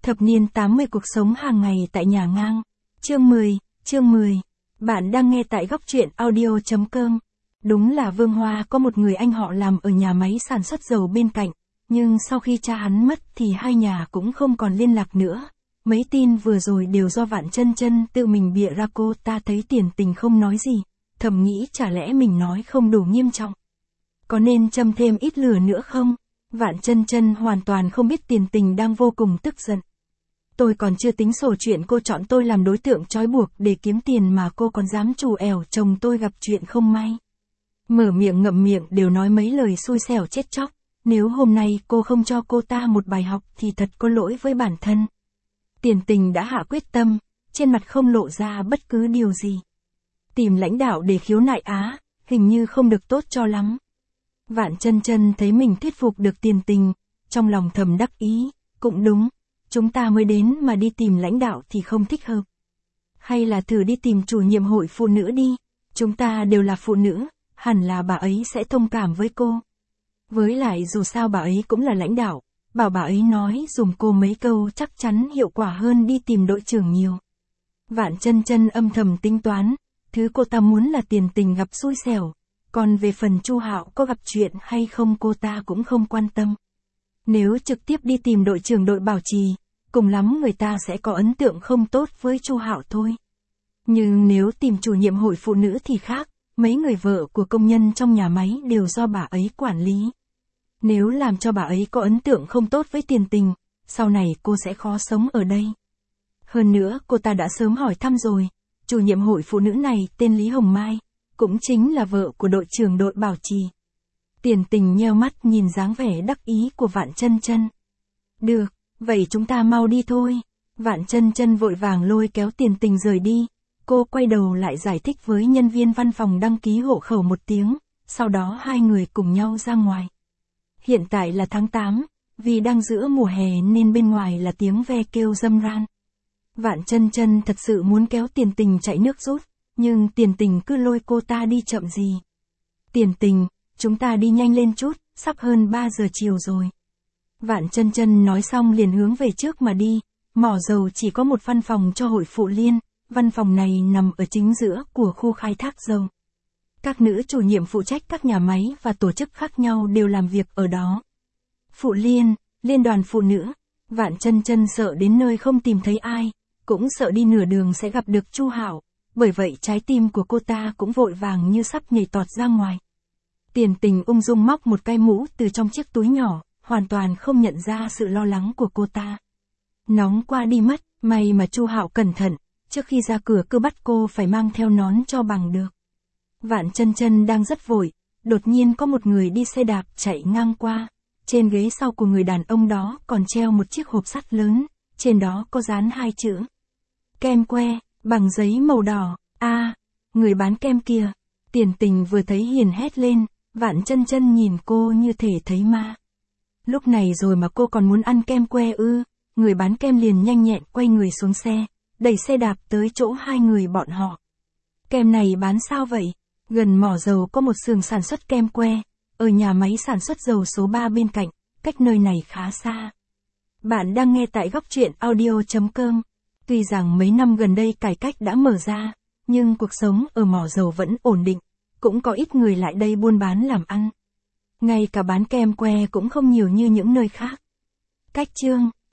Thập niên 80 cuộc sống hàng ngày tại nhà ngang. Chương 10. Bạn đang nghe tại góc truyện audio.com. Đúng là Vương Hoa có một người anh họ làm ở nhà máy sản xuất dầu bên cạnh, nhưng sau khi cha hắn mất thì hai nhà cũng không còn liên lạc nữa. Mấy tin vừa rồi đều do Vạn Chân Chân tự mình bịa ra. Cô ta thấy Tiền Tình không nói gì, thầm nghĩ chả lẽ mình nói không đủ nghiêm trọng. Có nên châm thêm ít lửa nữa không? Vạn Chân Chân hoàn toàn không biết Tiền Tình đang vô cùng tức giận. Tôi còn chưa tính sổ chuyện cô chọn tôi làm đối tượng trói buộc để kiếm tiền mà cô còn dám trù ẻo chồng tôi gặp chuyện không may. Mở miệng ngậm miệng đều nói mấy lời xui xẻo chết chóc. Nếu hôm nay cô không cho cô ta một bài học thì thật có lỗi với bản thân. Tiền Tình đã hạ quyết tâm, trên mặt không lộ ra bất cứ điều gì. Tìm lãnh đạo để khiếu nại á, hình như không được tốt cho lắm. Vạn Chân Chân thấy mình thuyết phục được Tiền Tình, trong lòng thầm đắc ý, cũng đúng, chúng ta mới đến mà đi tìm lãnh đạo thì không thích hợp. Hay là thử đi tìm chủ nhiệm hội phụ nữ đi, chúng ta đều là phụ nữ, hẳn là bà ấy sẽ thông cảm với cô. Với lại dù sao bà ấy cũng là lãnh đạo, bảo bà ấy nói dùm cô mấy câu chắc chắn hiệu quả hơn đi tìm đội trưởng nhiều. Vạn Chân Chân âm thầm tính toán, thứ cô ta muốn là Tiền Tình gặp xui xẻo, còn về phần Chu Hạo có gặp chuyện hay không cô ta cũng không quan tâm. Nếu trực tiếp đi tìm đội trưởng đội bảo trì, cùng lắm người ta sẽ có ấn tượng không tốt với Chu Hạo thôi. Nhưng nếu tìm chủ nhiệm hội phụ nữ thì khác, mấy người vợ của công nhân trong nhà máy đều do bà ấy quản lý. Nếu làm cho bà ấy có ấn tượng không tốt với Tiền Tình, sau này cô sẽ khó sống ở đây. Hơn nữa cô ta đã sớm hỏi thăm rồi, chủ nhiệm hội phụ nữ này tên Lý Hồng Mai, cũng chính là vợ của đội trưởng đội bảo trì. Tiền Tình nheo mắt nhìn dáng vẻ đắc ý của Vạn Chân Chân. Được, vậy chúng ta mau đi thôi. Vạn Chân Chân vội vàng lôi kéo Tiền Tình rời đi. Cô quay đầu lại giải thích với nhân viên văn phòng đăng ký hộ khẩu một tiếng, sau đó hai người cùng nhau ra ngoài. Hiện tại là tháng 8, vì đang giữa mùa hè nên bên ngoài là tiếng ve kêu râm ran. Vạn Chân Chân thật sự muốn kéo Tiền Tình chạy nước rút, nhưng Tiền Tình cứ lôi cô ta đi chậm gì. Tiền Tình, chúng ta đi nhanh lên chút, sắp hơn 3 giờ chiều rồi. Vạn Chân Chân nói xong liền hướng về trước mà đi, mỏ dầu chỉ có một văn phòng cho hội phụ liên, văn phòng này nằm ở chính giữa của khu khai thác dầu. Các nữ chủ nhiệm phụ trách các nhà máy và tổ chức khác nhau đều làm việc ở đó. Phụ liên, liên đoàn phụ nữ, Vạn Chân Chân sợ đến nơi không tìm thấy ai, cũng sợ đi nửa đường sẽ gặp được Chu Hạo, bởi vậy trái tim của cô ta cũng vội vàng như sắp nhảy tọt ra ngoài. Tiền Tình ung dung móc một cái mũ từ trong chiếc túi nhỏ, hoàn toàn không nhận ra sự lo lắng của cô ta. Nóng qua đi mất, may mà Chu Hạo cẩn thận, trước khi ra cửa cứ bắt cô phải mang theo nón cho bằng được. Vạn Chân Chân đang rất vội, đột nhiên có một người đi xe đạp chạy ngang qua. Trên ghế sau của người đàn ông đó còn treo một chiếc hộp sắt lớn, trên đó có dán hai chữ. Kem que, bằng giấy màu đỏ. Người bán kem kia. Tiền Tình vừa thấy hiền hét lên, Vạn Chân Chân nhìn cô như thể thấy ma. Lúc này rồi mà cô còn muốn ăn kem que ư? Người bán kem liền nhanh nhẹn quay người xuống xe, đẩy xe đạp tới chỗ hai người bọn họ. Kem này bán sao vậy? Gần mỏ dầu có một xưởng sản xuất kem que, ở nhà máy sản xuất dầu số 3 bên cạnh, cách nơi này khá xa. Bạn đang nghe tại góc truyện audio.com. Tuy rằng mấy năm gần đây cải cách đã mở ra, nhưng cuộc sống ở mỏ dầu vẫn ổn định, cũng có ít người lại đây buôn bán làm ăn. Ngay cả bán kem que cũng không nhiều như những nơi khác. Cách chương